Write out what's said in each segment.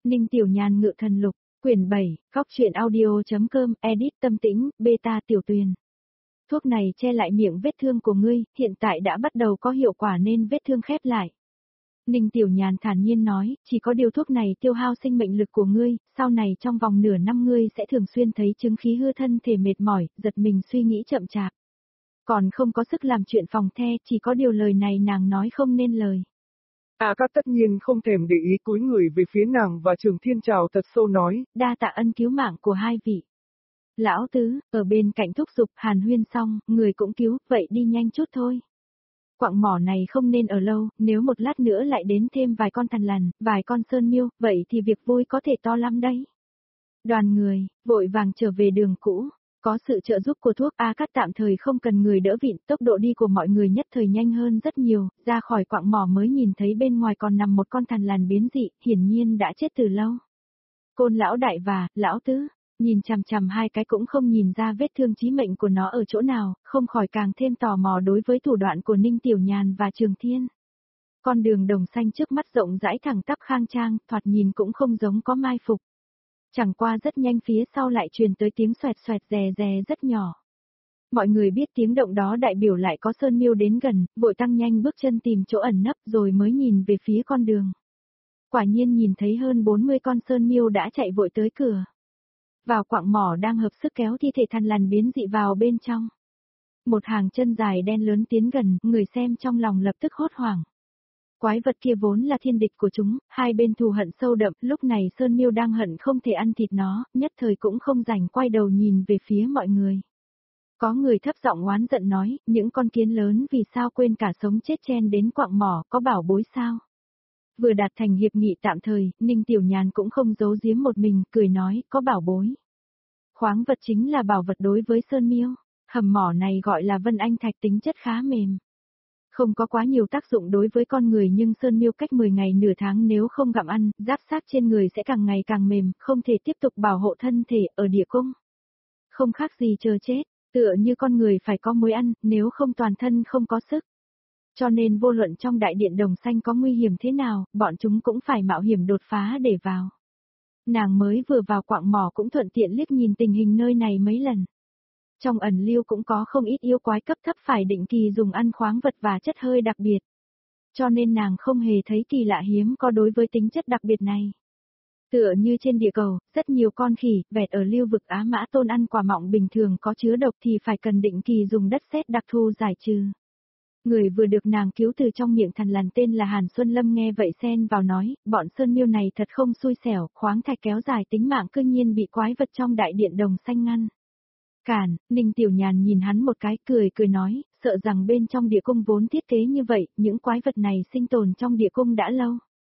Ninh Tiểu Nhàn ngự thần lục, quyển 7, góc truyện audio.com, edit Tâm Tĩnh, beta Tiểu Tuyền. Thuốc này che lại miệng vết thương của ngươi, hiện tại đã bắt đầu có hiệu quả nên vết thương khép lại. Ninh Tiểu Nhàn thản nhiên nói, chỉ có điều thuốc này tiêu hao sinh mệnh lực của ngươi, sau này trong vòng nửa năm ngươi sẽ thường xuyên thấy chứng khí hư thân thể mệt mỏi, giật mình suy nghĩ chậm chạp. Còn không có sức làm chuyện phòng the, chỉ có điều lời này nàng nói không nên lời. A Cát tất nhiên không thèm để ý, cúi người về phía nàng và Trường Thiên chào thật sâu nói, đa tạ ân cứu mạng của hai vị. Lão tứ, ở bên cạnh thúc giục hàn huyên xong, người cũng cứu, vậy đi nhanh chút thôi. Quặng mỏ này không nên ở lâu, nếu một lát nữa lại đến thêm vài con thằn lằn, vài con sơn miêu, vậy thì việc vui có thể to lắm đấy. Đoàn người, vội vàng trở về đường cũ. Có sự trợ giúp của thuốc A Cát tạm thời không cần người đỡ vịn, tốc độ đi của mọi người nhất thời nhanh hơn rất nhiều, ra khỏi quặng mỏ mới nhìn thấy bên ngoài còn nằm một con thằn lằn biến dị, hiển nhiên đã chết từ lâu. Côn lão đại và, lão tứ, nhìn chằm chằm hai cái cũng không nhìn ra vết thương chí mệnh của nó ở chỗ nào, không khỏi càng thêm tò mò đối với thủ đoạn của Ninh Tiểu Nhàn và Trường Thiên. Con đường đồng xanh trước mắt rộng rãi thẳng tắp khang trang, thoạt nhìn cũng không giống có mai phục. Chẳng qua rất nhanh phía sau lại truyền tới tiếng xoẹt xoẹt rè rè rất nhỏ. Mọi người biết tiếng động đó đại biểu lại có sơn miêu đến gần, vội tăng nhanh bước chân tìm chỗ ẩn nấp rồi mới nhìn về phía con đường. Quả nhiên nhìn thấy hơn 40 con sơn miêu đã chạy vội tới cửa. Vào quặng mỏ đang hợp sức kéo thi thể thằn lằn biến dị vào bên trong. Một hàng chân dài đen lớn tiến gần, người xem trong lòng lập tức hốt hoảng. Quái vật kia vốn là thiên địch của chúng, hai bên thù hận sâu đậm, lúc này Sơn Miêu đang hận không thể ăn thịt nó, nhất thời cũng không rảnh quay đầu nhìn về phía mọi người. Có người thấp giọng oán giận nói, những con kiến lớn vì sao quên cả sống chết chen đến quặng mỏ, có bảo bối sao? Vừa đạt thành hiệp nghị tạm thời, Ninh Tiểu Nhàn cũng không giấu giếm một mình, cười nói, có bảo bối. Khoáng vật chính là bảo vật đối với Sơn Miêu, hầm mỏ này gọi là Vân Anh Thạch, tính chất khá mềm. Không có quá nhiều tác dụng đối với con người nhưng sơn miêu cách 10 ngày nửa tháng nếu không gặm ăn, giáp xác trên người sẽ càng ngày càng mềm, không thể tiếp tục bảo hộ thân thể ở địa cung. Không khác gì chờ chết, tựa như con người phải có mối ăn, nếu không toàn thân không có sức. Cho nên vô luận trong đại điện đồng xanh có nguy hiểm thế nào, bọn chúng cũng phải mạo hiểm đột phá để vào. Nàng mới vừa vào quặng mỏ cũng thuận tiện liếc nhìn tình hình nơi này mấy lần. Trong ẩn lưu cũng có không ít yêu quái cấp thấp phải định kỳ dùng ăn khoáng vật và chất hơi đặc biệt. Cho nên nàng không hề thấy kỳ lạ hiếm có đối với tính chất đặc biệt này. Tựa như trên địa cầu, rất nhiều con khỉ, vẹt ở lưu vực Á Mã Tôn ăn quả mọng bình thường có chứa độc thì phải cần định kỳ dùng đất sét đặc thu giải trừ. Người vừa được nàng cứu từ trong miệng thằn lằn tên là Hàn Xuân Lâm nghe vậy xen vào nói, bọn sơn miêu này thật không xui xẻo, khoáng thạch kéo dài tính mạng cư nhiên bị quái vật trong đại điện đồng xanh ngăn. Cản, Ninh Tiểu Nhàn nhìn hắn một cái cười nói, sợ rằng bên trong địa cung vốn thiết kế như vậy, những quái vật này sinh tồn trong địa cung đã lâu.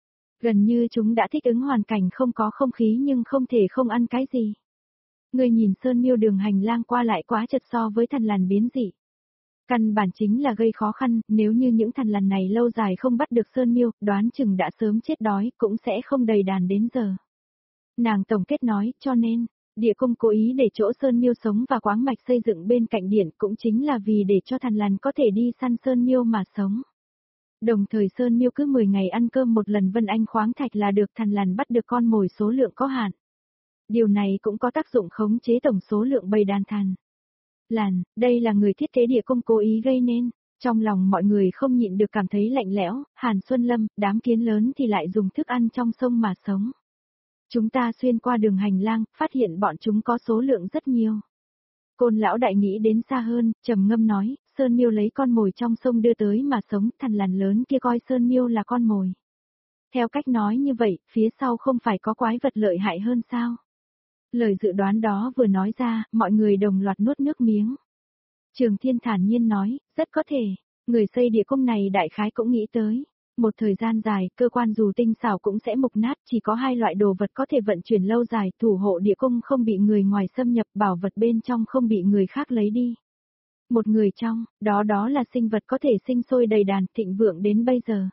Gần như chúng đã thích ứng hoàn cảnh không có không khí nhưng không thể không ăn cái gì. Người nhìn sơn miêu đường hành lang qua lại quá chật so với thằn lằn biến dị. Căn bản chính là gây khó khăn, nếu như những thằn lằn này lâu dài không bắt được sơn miêu, đoán chừng đã sớm chết đói, cũng sẽ không đầy đàn đến giờ. Nàng tổng kết nói, cho nên, địa cung cố ý để chỗ sơn miêu sống và quáng mạch xây dựng bên cạnh điện cũng chính là vì để cho thằn lằn có thể đi săn sơn miêu mà sống. Đồng thời sơn miêu cứ 10 ngày ăn cơm một lần Vân Anh khoáng thạch là được thằn lằn bắt được con mồi số lượng có hạn. Điều này cũng có tác dụng khống chế tổng số lượng bầy đàn thằn lằn, đây là người thiết kế địa cung cố ý gây nên. Trong lòng mọi người không nhịn được cảm thấy lạnh lẽo, Hàn Xuân Lâm, đám kiến lớn thì lại dùng thức ăn trong sông mà sống. Chúng ta xuyên qua đường hành lang, phát hiện bọn chúng có số lượng rất nhiều. Côn lão đại nghĩ đến xa hơn, trầm ngâm nói, sơn miêu lấy con mồi trong sông đưa tới mà sống, thằn lằn lớn kia coi sơn miêu là con mồi. Theo cách nói như vậy, phía sau không phải có quái vật lợi hại hơn sao? Lời dự đoán đó vừa nói ra, mọi người đồng loạt nuốt nước miếng. Trường Thiên thản nhiên nói, rất có thể, người xây địa cung này đại khái cũng nghĩ tới. Một thời gian dài, cơ quan dù tinh xảo cũng sẽ mục nát, chỉ có hai loại đồ vật có thể vận chuyển lâu dài, thủ hộ địa cung không bị người ngoài xâm nhập, bảo vật bên trong không bị người khác lấy đi. Một người trong, đó là sinh vật có thể sinh sôi đầy đàn, thịnh vượng đến bây giờ.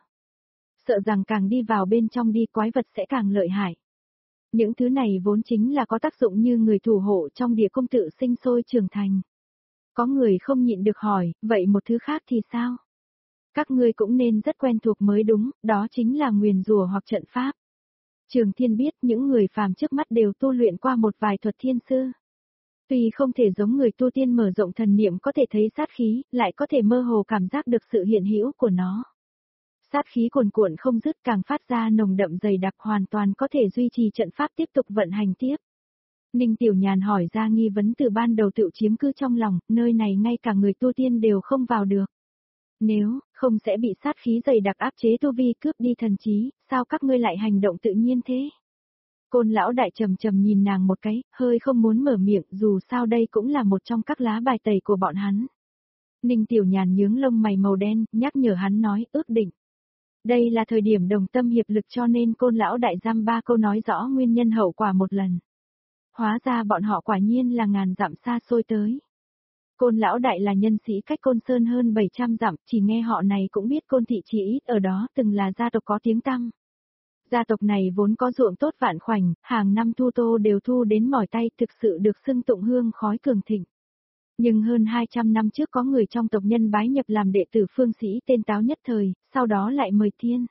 Sợ rằng càng đi vào bên trong đi quái vật sẽ càng lợi hại. Những thứ này vốn chính là có tác dụng như người thủ hộ trong địa cung tự sinh sôi trưởng thành. Có người không nhịn được hỏi, vậy một thứ khác thì sao? Các ngươi cũng nên rất quen thuộc mới đúng, đó chính là nguyền rủa hoặc trận pháp. Trường Thiên biết những người phàm trước mắt đều tu luyện qua một vài thuật thiên sư. Tuy không thể giống người tu tiên mở rộng thần niệm có thể thấy sát khí, lại có thể mơ hồ cảm giác được sự hiện hữu của nó. Sát khí cuồn cuộn không dứt càng phát ra nồng đậm dày đặc hoàn toàn có thể duy trì trận pháp tiếp tục vận hành tiếp. Ninh Tiểu Nhàn hỏi ra nghi vấn từ ban đầu tự chiếm cư trong lòng, nơi này ngay cả người tu tiên đều không vào được. Nếu không sẽ bị sát khí dày đặc áp chế tu vi cướp đi thần trí, sao các ngươi lại hành động tự nhiên thế? Côn lão đại trầm trầm nhìn nàng một cái, hơi không muốn mở miệng dù sao đây cũng là một trong các lá bài tẩy của bọn hắn. Ninh Tiểu Nhàn nhướng lông mày màu đen, nhắc nhở hắn nói ước định. Đây là thời điểm đồng tâm hiệp lực cho nên côn lão đại giam ba câu nói rõ nguyên nhân hậu quả một lần. Hóa ra bọn họ quả nhiên là ngàn dặm xa xôi tới. Côn lão đại là nhân sĩ cách Côn Sơn hơn 700 dặm, chỉ nghe họ này cũng biết Côn thị chỉ ít ở đó từng là gia tộc có tiếng tăm. Gia tộc này vốn có ruộng tốt vạn khoảnh, hàng năm thu tô đều thu đến mỏi tay thực sự được xưng tụng hương khói cường thịnh. Nhưng hơn 200 năm trước có người trong tộc nhân bái nhập làm đệ tử phương sĩ tên Táo nhất thời, sau đó lại mời thiên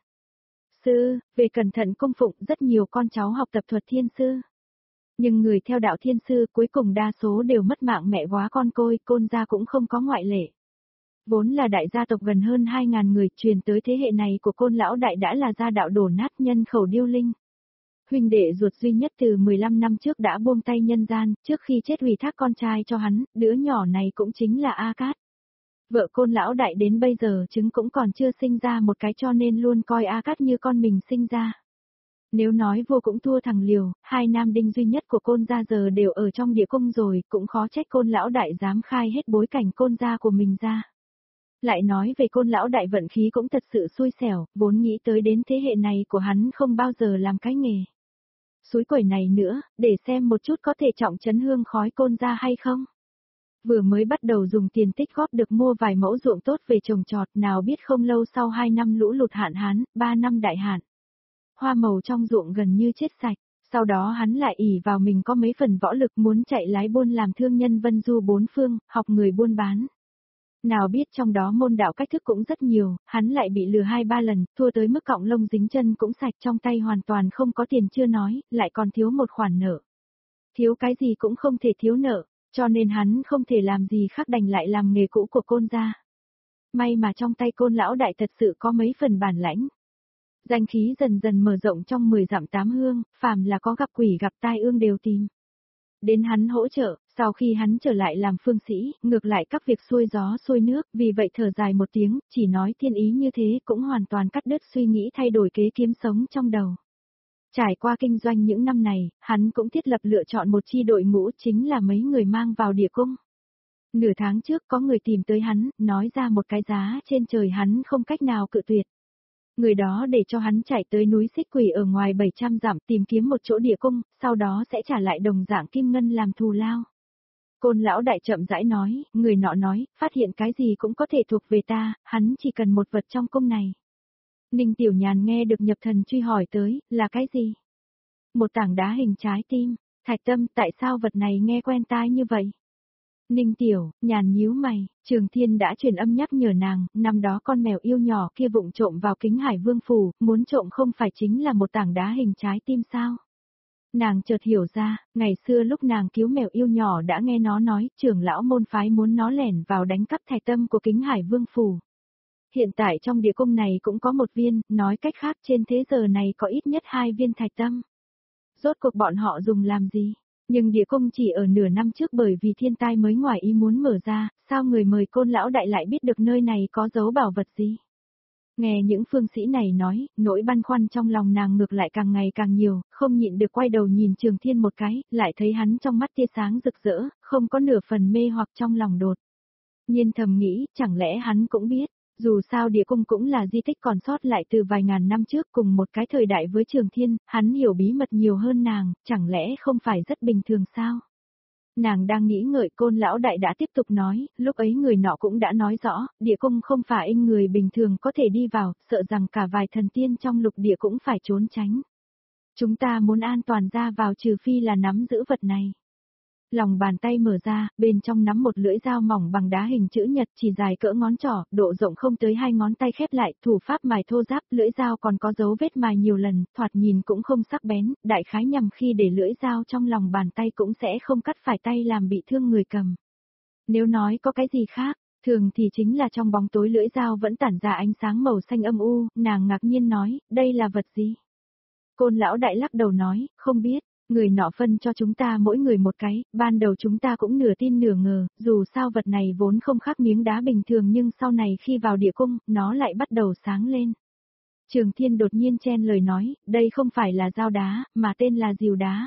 sư, về cẩn thận cung phụng rất nhiều con cháu học tập thuật thiên sư. Nhưng người theo đạo thiên sư cuối cùng đa số đều mất mạng mẹ quá con côi, Côn gia cũng không có ngoại lệ. Vốn là đại gia tộc gần hơn 2.000 người, truyền tới thế hệ này của Côn lão đại đã là gia đạo đổ nát nhân khẩu điêu linh. Huynh đệ ruột duy nhất từ 15 năm trước đã buông tay nhân gian, trước khi chết ủy thác con trai cho hắn, đứa nhỏ này cũng chính là A Cát. Vợ Côn lão đại đến bây giờ trứng cũng còn chưa sinh ra một cái cho nên luôn coi A Cát như con mình sinh ra. Nếu nói vua cũng thua thằng Liều, hai nam đinh duy nhất của Côn gia giờ đều ở trong địa cung rồi, cũng khó trách Côn lão đại dám khai hết bối cảnh Côn gia của mình ra. Lại nói về Côn lão đại vận khí cũng thật sự xui xẻo, vốn nghĩ tới đến thế hệ này của hắn không bao giờ làm cái nghề. Suối quẩy này nữa, để xem một chút có thể trọng trấn hương khói Côn gia hay không. Vừa mới bắt đầu dùng tiền tích góp được mua vài mẫu ruộng tốt về trồng trọt, nào biết không lâu sau 2 năm lũ lụt hạn hán, 3 năm đại hạn. Hoa màu trong ruộng gần như chết sạch, sau đó hắn lại ỷ vào mình có mấy phần võ lực muốn chạy lái buôn làm thương nhân vân du bốn phương, học người buôn bán. Nào biết trong đó môn đạo cách thức cũng rất nhiều, hắn lại bị lừa 2-3 lần, thua tới mức cọng lông dính chân cũng sạch, trong tay hoàn toàn không có tiền chưa nói, lại còn thiếu một khoản nợ. Thiếu cái gì cũng không thể thiếu nợ, cho nên hắn không thể làm gì khác đành lại làm nghề cũ của Côn gia. May mà trong tay Côn lão đại thật sự có mấy phần bản lãnh. Danh khí dần dần mở rộng trong 10 dặm 8 hương, phàm là có gặp quỷ gặp tai ương đều tìm đến hắn hỗ trợ, sau khi hắn trở lại làm phương sĩ, ngược lại các việc xuôi gió xuôi nước, vì vậy thở dài một tiếng, chỉ nói thiên ý như thế cũng hoàn toàn cắt đứt suy nghĩ thay đổi kế kiếm sống trong đầu. Trải qua kinh doanh những năm này, hắn cũng thiết lập lựa chọn một chi đội ngũ chính là mấy người mang vào địa cung. Nửa tháng trước có người tìm tới hắn, nói ra một cái giá trên trời hắn không cách nào cự tuyệt. Người đó để cho hắn chạy tới núi Xích Quỷ ở ngoài 700 dặm tìm kiếm một chỗ địa cung, sau đó sẽ trả lại đồng dạng kim ngân làm thù lao. Côn lão đại chậm rãi nói, người nọ nói, phát hiện cái gì cũng có thể thuộc về ta, hắn chỉ cần một vật trong cung này. Ninh Tiểu Nhàn nghe được nhập thần truy hỏi tới, là cái gì? Một tảng đá hình trái tim, Thạch Tâm, tại sao vật này nghe quen tai như vậy? Ninh Tiểu, Nhàn nhíu mày, Trường Thiên đã truyền âm nhắc nhở nàng, năm đó con mèo yêu nhỏ kia vụng trộm vào Kính Hải Vương phủ, muốn trộm không phải chính là một tảng đá hình trái tim sao? Nàng chợt hiểu ra, ngày xưa lúc nàng cứu mèo yêu nhỏ đã nghe nó nói, trưởng lão môn phái muốn nó lẻn vào đánh cắp Thạch Tâm của Kính Hải Vương phủ. Hiện tại trong địa cung này cũng có một viên, nói cách khác trên thế giờ này có ít nhất 2 viên Thạch Tâm. Rốt cuộc bọn họ dùng làm gì? Nhưng địa cung chỉ ở nửa năm trước bởi vì thiên tai mới ngoài ý muốn mở ra, sao người mời Côn lão đại lại biết được nơi này có dấu bảo vật gì? Nghe những phương sĩ này nói, nỗi băn khoăn trong lòng nàng ngược lại càng ngày càng nhiều, không nhịn được quay đầu nhìn Trường Thiên một cái, lại thấy hắn trong mắt tia sáng rực rỡ, không có nửa phần mê hoặc trong lòng đột. Nhiên thầm nghĩ, chẳng lẽ hắn cũng biết, dù sao địa cung cũng là di tích còn sót lại từ vài ngàn năm trước cùng một cái thời đại với Trường Thiên, hắn hiểu bí mật nhiều hơn nàng, chẳng lẽ không phải rất bình thường sao? Nàng đang nghĩ ngợi Côn lão đại đã tiếp tục nói, lúc ấy người nọ cũng đã nói rõ, địa cung không phải người bình thường có thể đi vào, sợ rằng cả vài thần tiên trong lục địa cũng phải trốn tránh. Chúng ta muốn an toàn ra vào trừ phi là nắm giữ vật này. Lòng bàn tay mở ra, bên trong nắm một lưỡi dao mỏng bằng đá hình chữ nhật chỉ dài cỡ ngón trỏ, độ rộng không tới 2 ngón tay khép lại, thủ pháp mài thô ráp, lưỡi dao còn có dấu vết mài nhiều lần, thoạt nhìn cũng không sắc bén, đại khái nhằm khi để lưỡi dao trong lòng bàn tay cũng sẽ không cắt phải tay làm bị thương người cầm. Nếu nói có cái gì khác, thường thì chính là trong bóng tối lưỡi dao vẫn tản ra ánh sáng màu xanh âm u, nàng ngạc nhiên nói, đây là vật gì? Côn lão đại lắc đầu nói, không biết. Người nọ phân cho chúng ta mỗi người một cái, ban đầu chúng ta cũng nửa tin nửa ngờ, dù sao vật này vốn không khác miếng đá bình thường nhưng sau này khi vào địa cung, nó lại bắt đầu sáng lên. Trường Thiên đột nhiên chen lời nói, đây không phải là dao đá, mà tên là rìu đá.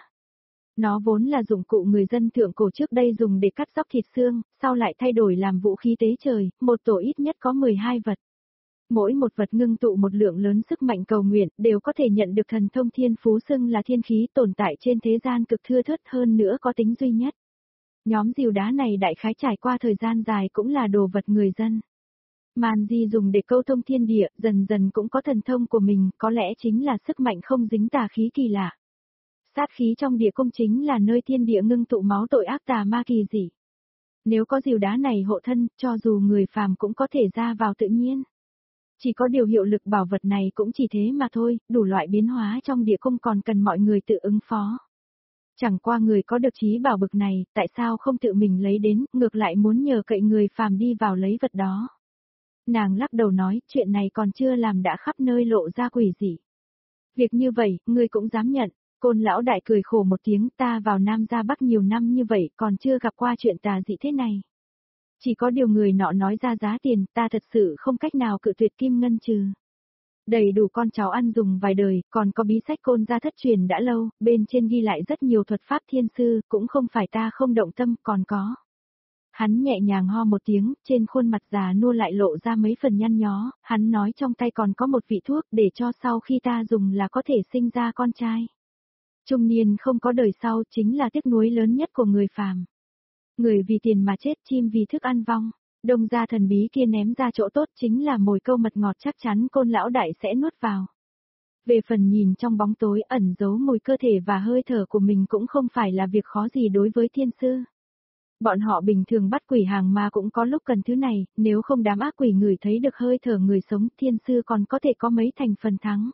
Nó vốn là dụng cụ người dân thượng cổ trước đây dùng để cắt dóc thịt xương, sau lại thay đổi làm vũ khí tế trời, một tổ ít nhất có 12 vật. Mỗi một vật ngưng tụ một lượng lớn sức mạnh cầu nguyện, đều có thể nhận được thần thông thiên phú xưng là thiên khí tồn tại trên thế gian cực thưa thớt hơn nữa có tính duy nhất. Nhóm rìu đá này đại khái trải qua thời gian dài cũng là đồ vật người dân. Màn di dùng để câu thông thiên địa, dần dần cũng có thần thông của mình, có lẽ chính là sức mạnh không dính tà khí kỳ lạ. Sát khí trong địa cung chính là nơi thiên địa ngưng tụ máu tội ác tà ma kỳ dị. Nếu có rìu đá này hộ thân, cho dù người phàm cũng có thể ra vào tự nhiên. Chỉ có điều hiệu lực bảo vật này cũng chỉ thế mà thôi, đủ loại biến hóa trong địa cung còn cần mọi người tự ứng phó. Chẳng qua người có được trí bảo bực này, tại sao không tự mình lấy đến, ngược lại muốn nhờ cậy người phàm đi vào lấy vật đó. Nàng lắc đầu nói, chuyện này còn chưa làm đã khắp nơi lộ ra quỷ dị. Việc như vậy, ngươi cũng dám nhận. Côn lão đại cười khổ một tiếng, ta vào Nam ra Bắc nhiều năm như vậy còn chưa gặp qua chuyện tà dị thế này. Chỉ có điều người nọ nói ra giá tiền, ta thật sự không cách nào cự tuyệt kim ngân trừ. Đầy đủ con cháu ăn dùng vài đời, còn có bí sách Côn gia thất truyền đã lâu, bên trên ghi lại rất nhiều thuật pháp thiên sư, cũng không phải ta không động tâm, còn có. Hắn nhẹ nhàng ho một tiếng, trên khuôn mặt già nua lại lộ ra mấy phần nhăn nhó, hắn nói trong tay còn có một vị thuốc để cho sau khi ta dùng là có thể sinh ra con trai. Trung niên không có đời sau chính là tiếc nuối lớn nhất của người phàm. Người vì tiền mà chết, chim vì thức ăn vong. Đông gia thần bí kia ném ra chỗ tốt chính là mồi câu mật ngọt chắc chắn Côn lão đại sẽ nuốt vào. Về phần nhìn trong bóng tối ẩn giấu mùi cơ thể và hơi thở của mình cũng không phải là việc khó gì đối với thiên sư. Bọn họ bình thường bắt quỷ hàng ma cũng có lúc cần thứ này, nếu không đám ác quỷ ngửi thấy được hơi thở người sống thiên sư còn có thể có mấy thành phần thắng.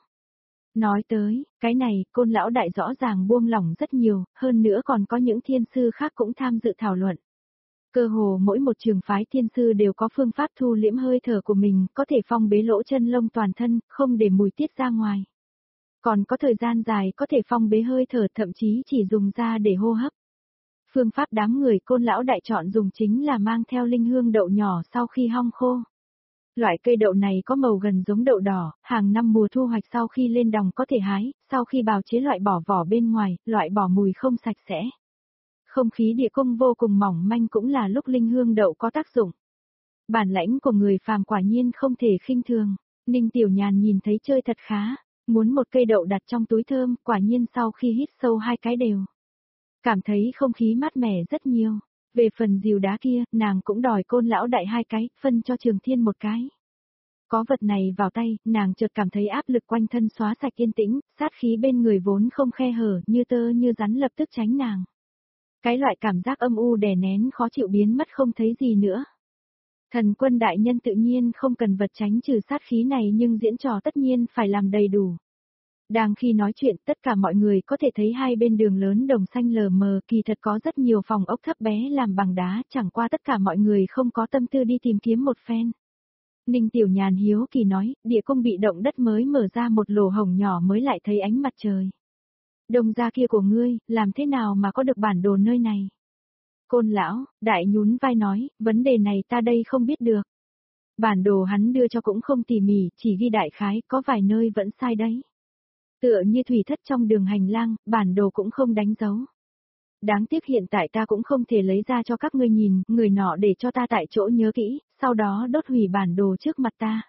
Nói tới, cái này, Côn lão đại rõ ràng buông lỏng rất nhiều, hơn nữa còn có những thiên sư khác cũng tham dự thảo luận. Cơ hồ mỗi một trường phái thiên sư đều có phương pháp thu liễm hơi thở của mình, có thể phong bế lỗ chân lông toàn thân, không để mùi tiết ra ngoài. Còn có thời gian dài có thể phong bế hơi thở thậm chí chỉ dùng ra để hô hấp. Phương pháp đám người Côn lão đại chọn dùng chính là mang theo linh hương đậu nhỏ sau khi hong khô. Loại cây đậu này có màu gần giống đậu đỏ, hàng năm mùa thu hoạch sau khi lên đồng có thể hái, sau khi bào chế loại bỏ vỏ bên ngoài, loại bỏ mùi không sạch sẽ. Không khí địa cung vô cùng mỏng manh cũng là lúc linh hương đậu có tác dụng. Bản lãnh của người phàm quả nhiên không thể khinh thường. Ninh Tiểu Nhàn nhìn thấy chơi thật khá, muốn một cây đậu đặt trong túi thơm, quả nhiên sau khi hít sâu 2 cái đều. Cảm thấy không khí mát mẻ rất nhiều. Về phần rìu đá kia, nàng cũng đòi Côn lão đại 2 cái, phân cho Trường Thiên 1 cái. Có vật này vào tay, nàng chợt cảm thấy áp lực quanh thân xóa sạch yên tĩnh, sát khí bên người vốn không khe hở, như tơ như rắn lập tức tránh nàng. Cái loại cảm giác âm u đè nén khó chịu biến mất không thấy gì nữa. Thần quân đại nhân tự nhiên không cần vật tránh trừ sát khí này nhưng diễn trò tất nhiên phải làm đầy đủ. Đang khi nói chuyện tất cả mọi người có thể thấy hai bên đường lớn đồng xanh lờ mờ kỳ thật có rất nhiều phòng ốc thấp bé làm bằng đá chẳng qua tất cả mọi người không có tâm tư đi tìm kiếm một phen. Ninh Tiểu Nhàn hiếu kỳ nói, địa cung bị động đất mới mở ra một lỗ hổng nhỏ mới lại thấy ánh mặt trời. Đông gia kia của ngươi, làm thế nào mà có được bản đồ nơi này? Côn lão, đại nhún vai nói, vấn đề này ta đây không biết được. Bản đồ hắn đưa cho cũng không tỉ mỉ, chỉ ghi đại khái, có vài nơi vẫn sai đấy. Tựa như thủy thất trong đường hành lang, bản đồ cũng không đánh dấu. Đáng tiếc hiện tại ta cũng không thể lấy ra cho các ngươi nhìn, người nọ để cho ta tại chỗ nhớ kỹ, sau đó đốt hủy bản đồ trước mặt ta.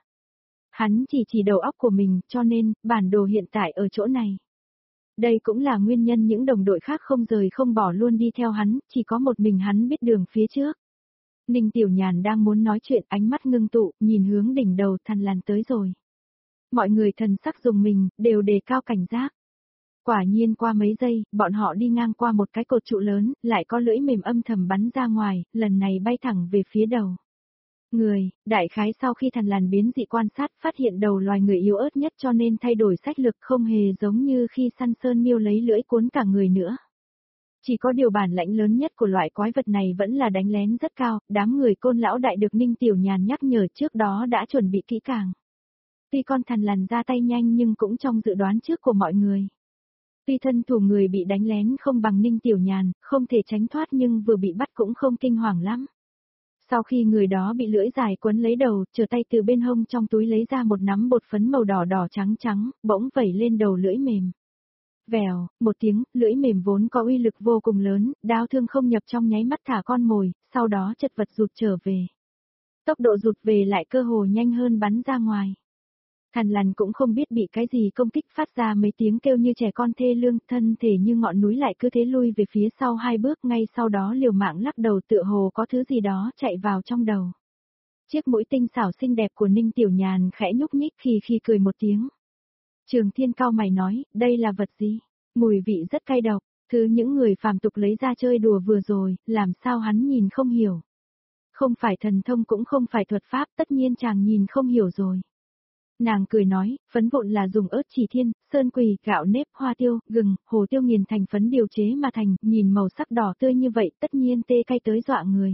Hắn chỉ đầu óc của mình, cho nên, bản đồ hiện tại ở chỗ này. Đây cũng là nguyên nhân những đồng đội khác không rời không bỏ luôn đi theo hắn, chỉ có một mình hắn biết đường phía trước. Ninh Tiểu Nhàn đang muốn nói chuyện, ánh mắt ngưng tụ, nhìn hướng đỉnh đầu Thằn Lằn tới rồi. Mọi người thần sắc dùng mình, đều đề cao cảnh giác. Quả nhiên qua mấy giây, bọn họ đi ngang qua một cái cột trụ lớn, lại có lưỡi mềm âm thầm bắn ra ngoài, lần này bay thẳng về phía đầu. Người, đại khái sau khi thần lằn biến dị quan sát phát hiện đầu loài người yếu ớt nhất cho nên thay đổi sách lực không hề giống như khi săn sơn miêu lấy lưỡi cuốn cả người nữa. Chỉ có điều bản lãnh lớn nhất của loại quái vật này vẫn là đánh lén rất cao, đám người Côn lão đại được Ninh Tiểu Nhàn nhắc nhở trước đó đã chuẩn bị kỹ càng. Tuy con thần lằn ra tay nhanh nhưng cũng trong dự đoán trước của mọi người. Tuy thân thủ người bị đánh lén không bằng Ninh Tiểu Nhàn, không thể tránh thoát nhưng vừa bị bắt cũng không kinh hoàng lắm. Sau khi người đó bị lưỡi dài quấn lấy đầu, trở tay từ bên hông trong túi lấy ra một nắm bột phấn màu đỏ đỏ trắng trắng, bỗng vẩy lên đầu lưỡi mềm. Vèo, một tiếng, lưỡi mềm vốn có uy lực vô cùng lớn, đao thương không nhập trong nháy mắt thả con mồi, sau đó chật vật rụt trở về. Tốc độ rụt về lại cơ hồ nhanh hơn bắn ra ngoài. Thần lằn cũng không biết bị cái gì công kích phát ra mấy tiếng kêu như trẻ con thê lương, thân thể như ngọn núi lại cứ thế lui về phía sau 2 bước, ngay sau đó liều mạng lắc đầu tựa hồ có thứ gì đó chạy vào trong đầu. Chiếc mũi tinh xảo xinh đẹp của Ninh Tiểu Nhàn khẽ nhúc nhích khi cười một tiếng. Trường Thiên cau mày nói, đây là vật gì? Mùi vị rất cay độc, thứ những người phàm tục lấy ra chơi đùa vừa rồi, làm sao hắn nhìn không hiểu. Không phải thần thông cũng không phải thuật pháp, tất nhiên chàng nhìn không hiểu rồi. Nàng cười nói, phấn vụn là dùng ớt chỉ thiên, sơn quỳ, gạo nếp, hoa tiêu, gừng, hồ tiêu nghiền thành phấn điều chế mà thành, nhìn màu sắc đỏ tươi như vậy tất nhiên tê cay tới dọa người.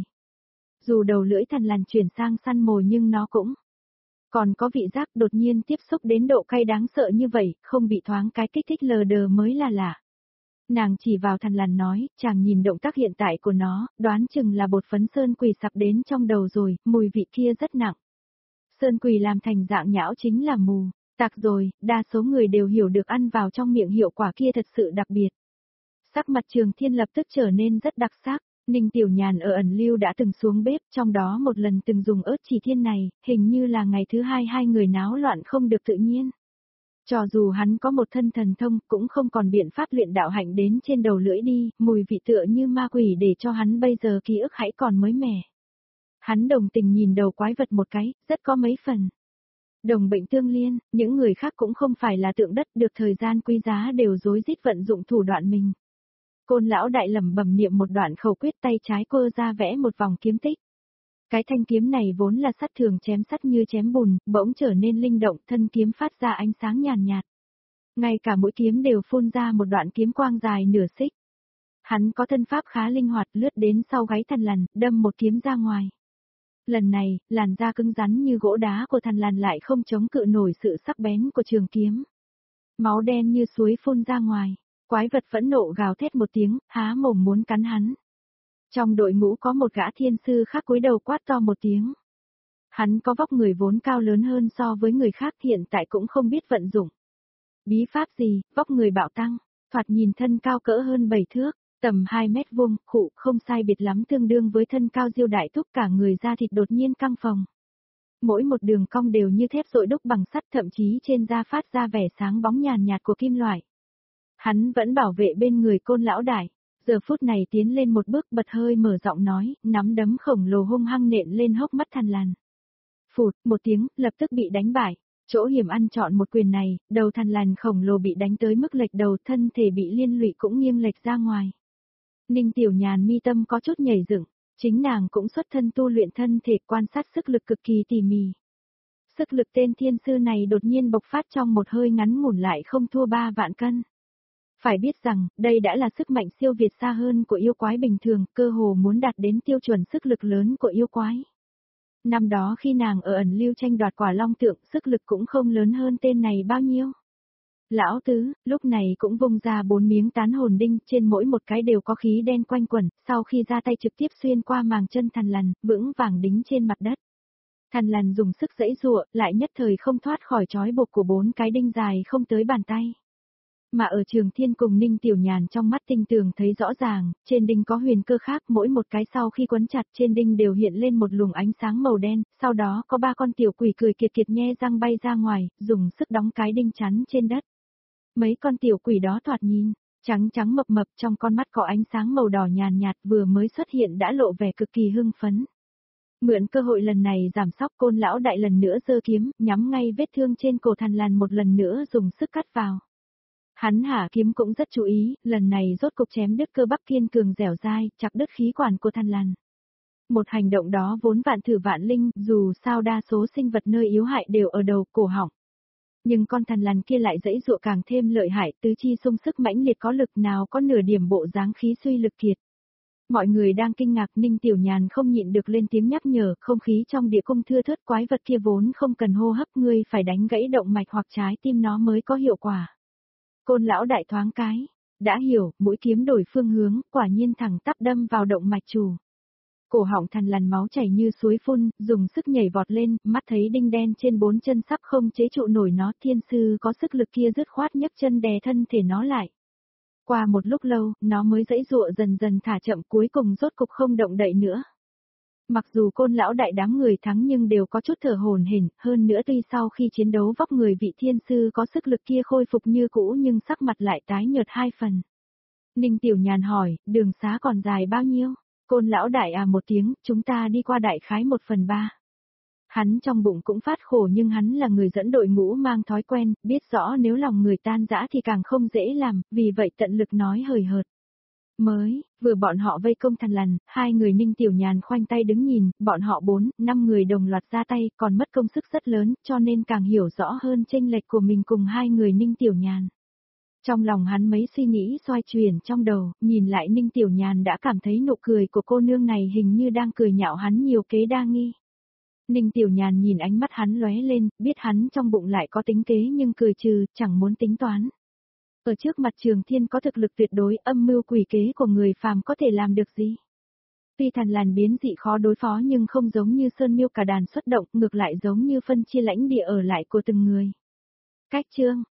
Dù đầu lưỡi thần lằn chuyển sang săn mồi nhưng nó cũng còn có vị giác, đột nhiên tiếp xúc đến độ cay đáng sợ như vậy, không bị thoáng cái kích thích lờ đờ mới là lạ. Nàng chỉ vào thần lằn nói, chàng nhìn động tác hiện tại của nó, đoán chừng là bột phấn sơn quỳ sặc đến trong đầu rồi, mùi vị kia rất nặng. Sơn quỳ làm thành dạng nhão chính là mù, tạc rồi, đa số người đều hiểu được ăn vào trong miệng hiệu quả kia thật sự đặc biệt. Sắc mặt Trường Thiên lập tức trở nên rất đặc sắc. Ninh Tiểu Nhàn ở ẩn lưu đã từng xuống bếp, trong đó một lần từng dùng ớt chỉ thiên này, hình như là ngày thứ hai người náo loạn không được tự nhiên. Cho dù hắn có một thân thần thông, cũng không còn biện pháp luyện đạo hạnh đến trên đầu lưỡi đi, mùi vị tựa như ma quỷ để cho hắn bây giờ ký ức hãy còn mới mẻ. Hắn đồng tình nhìn đầu quái vật một cái, rất có mấy phần. Đồng bệnh tương liên, những người khác cũng không phải là tượng đất, được thời gian quý giá đều rối rít vận dụng thủ đoạn mình. Côn lão đại lẩm bẩm niệm một đoạn khẩu quyết, tay trái quơ ra vẽ một vòng kiếm tích. Cái thanh kiếm này vốn là sắt thường chém sắt như chém bùn, bỗng trở nên linh động, thân kiếm phát ra ánh sáng nhàn nhạt. Ngay cả mũi kiếm đều phun ra một đoạn kiếm quang dài nửa xích. Hắn có thân pháp khá linh hoạt, lướt đến sau gáy thần lằn, đâm một kiếm ra ngoài. Lần này, làn da cứng rắn như gỗ đá của thần lằn lại không chống cự nổi sự sắc bén của trường kiếm. Máu đen như suối phun ra ngoài. Quái vật phẫn nộ gào thét một tiếng, há mồm muốn cắn hắn. Trong đội ngũ có một gã thiên sư khác cúi đầu quát to một tiếng. Hắn có vóc người vốn cao lớn hơn so với người khác, hiện tại cũng không biết vận dụng. Bí pháp gì, vóc người bạo tăng, thoạt nhìn thân cao cỡ hơn 7 thước, tầm 2 mét vuông, khụ không sai biệt lắm, tương đương với thân cao Diêu Đại Thúc, cả người da thịt đột nhiên căng phồng. Mỗi một đường cong đều như thép dội đúc bằng sắt, thậm chí trên da phát ra vẻ sáng bóng nhàn nhạt của kim loại. Hắn vẫn bảo vệ bên người Côn lão đại, giờ phút này tiến lên một bước, bật hơi mở giọng nói, nắm đấm khổng lồ hung hăng nện lên hốc mắt thần lằn. Phụt, một tiếng, lập tức bị đánh bại. Chỗ hiểm ăn chọn một quyền này, đầu thần lằn khổng lồ bị đánh tới mức lệch đầu, thân thể bị liên lụy cũng nghiêng lệch ra ngoài. Ninh Tiểu Nhàn mi tâm có chút nhảy dựng, chính nàng cũng xuất thân tu luyện thân thể, quan sát sức lực cực kỳ tỉ mỉ. Sức lực tên thiên sư này đột nhiên bộc phát trong một hơi ngắn ngủn lại không thua 3 vạn cân. Phải biết rằng, đây đã là sức mạnh siêu việt xa hơn của yêu quái bình thường, cơ hồ muốn đạt đến tiêu chuẩn sức lực lớn của yêu quái. Năm đó khi nàng ở ẩn lưu tranh đoạt quả long tượng, sức lực cũng không lớn hơn tên này bao nhiêu. Lão tứ, lúc này cũng vung ra 4 miếng tán hồn đinh, trên mỗi một cái đều có khí đen quanh quẩn, sau khi ra tay trực tiếp xuyên qua màng chân thần lằn, vững vàng đính trên mặt đất. Thần lằn dùng sức giãy giụa, lại nhất thời không thoát khỏi trói buộc của 4 cái đinh dài không tới bàn tay. Mà ở Trường Thiên cùng Ninh Tiểu Nhàn trong mắt tinh tường thấy rõ ràng, trên đinh có huyền cơ khác, mỗi một cái sau khi quấn chặt trên đinh đều hiện lên một luồng ánh sáng màu đen, sau đó có 3 con tiểu quỷ cười kiệt kiệt nhe răng bay ra ngoài, dùng sức đóng cái đinh chắn trên đất. Mấy con tiểu quỷ đó thoạt nhìn, trắng trắng mập mập, trong con mắt có ánh sáng màu đỏ nhàn nhạt, vừa mới xuất hiện đã lộ vẻ cực kỳ hưng phấn. Mượn cơ hội lần này giảm sóc, Côn lão đại lần nữa giơ kiếm, nhắm ngay vết thương trên cổ thần lằn một lần nữa dùng sức cắt vào. Hắn hạ kiếm cũng rất chú ý, lần này rốt cục chém đứt cơ bắp kiên cường dẻo dai, chặt đứt khí quản của Thằn Lằn. Một hành động đó vốn vạn thử vạn linh, dù sao đa số sinh vật nơi yếu hại đều ở đầu, cổ họng. Nhưng con Thằn Lằn kia lại giãy giụa càng thêm lợi hại, tứ chi sung sức mãnh liệt có lực nào có nửa điểm bộ dáng khí suy lực kiệt. Mọi người đang kinh ngạc, Ninh Tiểu Nhàn không nhịn được lên tiếng nhắc nhở, không khí trong địa cung thưa thớt, quái vật kia vốn không cần hô hấp, ngươi phải đánh gãy động mạch hoặc trái tim nó mới có hiệu quả. Côn lão đại thoáng cái, đã hiểu, mũi kiếm đổi phương hướng, quả nhiên thẳng tắp đâm vào động mạch chủ. Cổ họng Thằn Lằn máu chảy như suối phun, dùng sức nhảy vọt lên, mắt thấy đinh đen trên 4 chân sắp không chế trụ nổi nó, thiên sư có sức lực kia dứt khoát nhấc chân đè thân thể nó lại. Qua một lúc lâu, nó mới giãy giụa dần dần thả chậm, cuối cùng rốt cục không động đậy nữa. Mặc dù Côn lão đại đám người thắng nhưng đều có chút thở hổn hển, hơn nữa tuy sau khi chiến đấu vóc người vị thiên sư có sức lực kia khôi phục như cũ nhưng sắc mặt lại tái nhợt 2 phần. Ninh Tiểu Nhàn hỏi, đường xá còn dài bao nhiêu? Côn lão đại một tiếng, chúng ta đi qua đại khái 1/3. Hắn trong bụng cũng phát khổ nhưng hắn là người dẫn đội ngũ mang thói quen, biết rõ nếu lòng người tan rã thì càng không dễ làm, vì vậy tận lực nói hời hợt. Vừa bọn họ vây công Thằn Lằn, 2 người Ninh Tiểu Nhàn khoanh tay đứng nhìn, bọn họ 4-5 người đồng loạt ra tay, còn mất công sức rất lớn, cho nên càng hiểu rõ hơn chênh lệch của mình cùng 2 người Ninh Tiểu Nhàn. Trong lòng hắn mấy suy nghĩ xoay chuyển trong đầu, nhìn lại Ninh Tiểu Nhàn đã cảm thấy nụ cười của cô nương này hình như đang cười nhạo hắn nhiều kế đa nghi. Ninh Tiểu Nhàn nhìn ánh mắt hắn lóe lên, biết hắn trong bụng lại có tính kế nhưng cười trừ, chẳng muốn tính toán. Ở trước mặt Trường Thiên có thực lực tuyệt đối, âm mưu quỷ kế của người phàm có thể làm được gì? Tuy Thằn Lằn biến dị khó đối phó nhưng không giống như Sơn Miêu cả đàn xuất động, ngược lại giống như phân chia lãnh địa ở lại của từng người. Cách chương